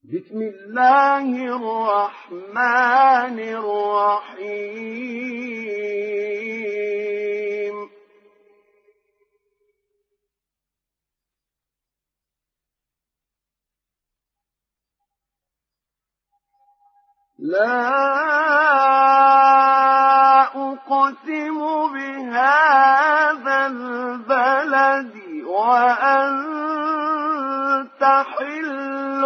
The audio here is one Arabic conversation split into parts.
بسم الله الرحمن الرحيم لا أقسم بهذا البلد وأنت حل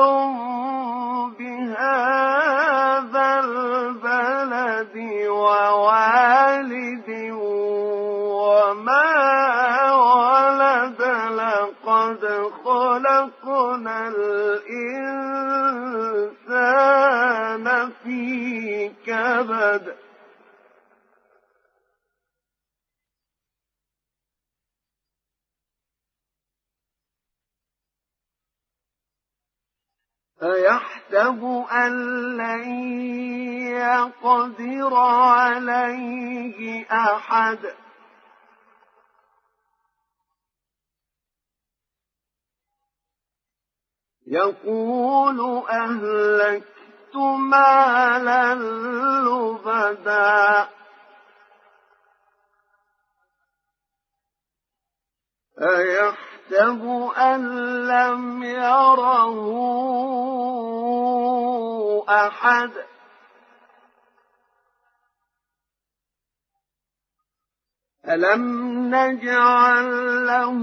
بهذا البلد ووالد وما ولد لقد خلقنا الإنسان في كبد أيحسب أن لن يقدر عليه أحد يقول أهلكت مالا لبدا أيحسب أن لم يره أحد ألم نجعل له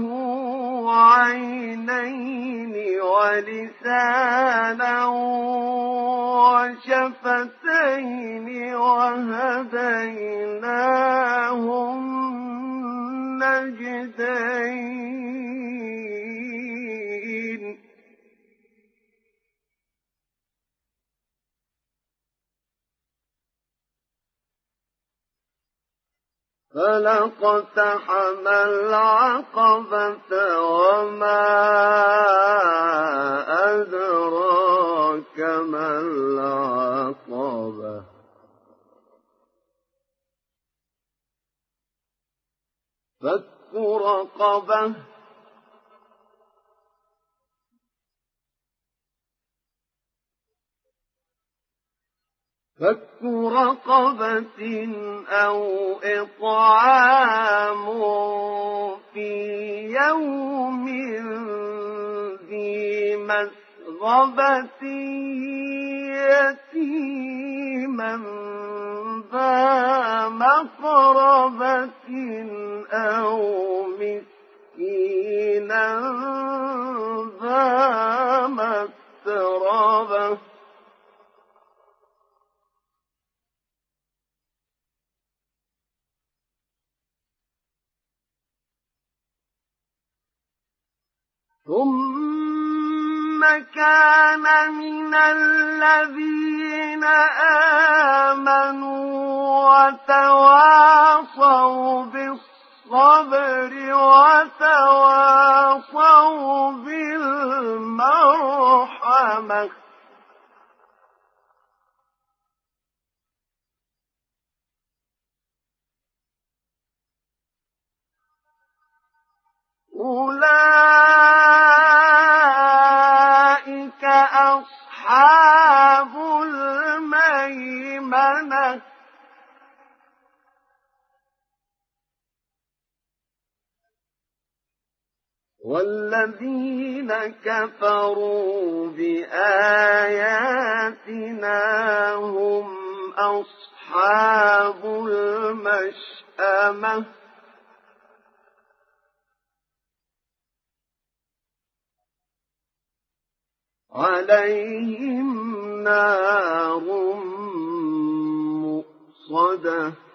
عينين ولسانا وشفتين وهديناه النجدين فلاقتحم العقبة وما أدراك ما العقبة فك رقبة فك رقبة أو إطعام في يوم ذي مسغبة يتيما ذا مقربة أو مسكينا ذا متربة ثم كان من الذين آمنوا وتواصوا بالصبر وتواصوا بالمرحمة أولئك أصحاب الميمنة والذين كفروا بآياتنا هم أصحاب المشأمة عليهم نار مؤصدة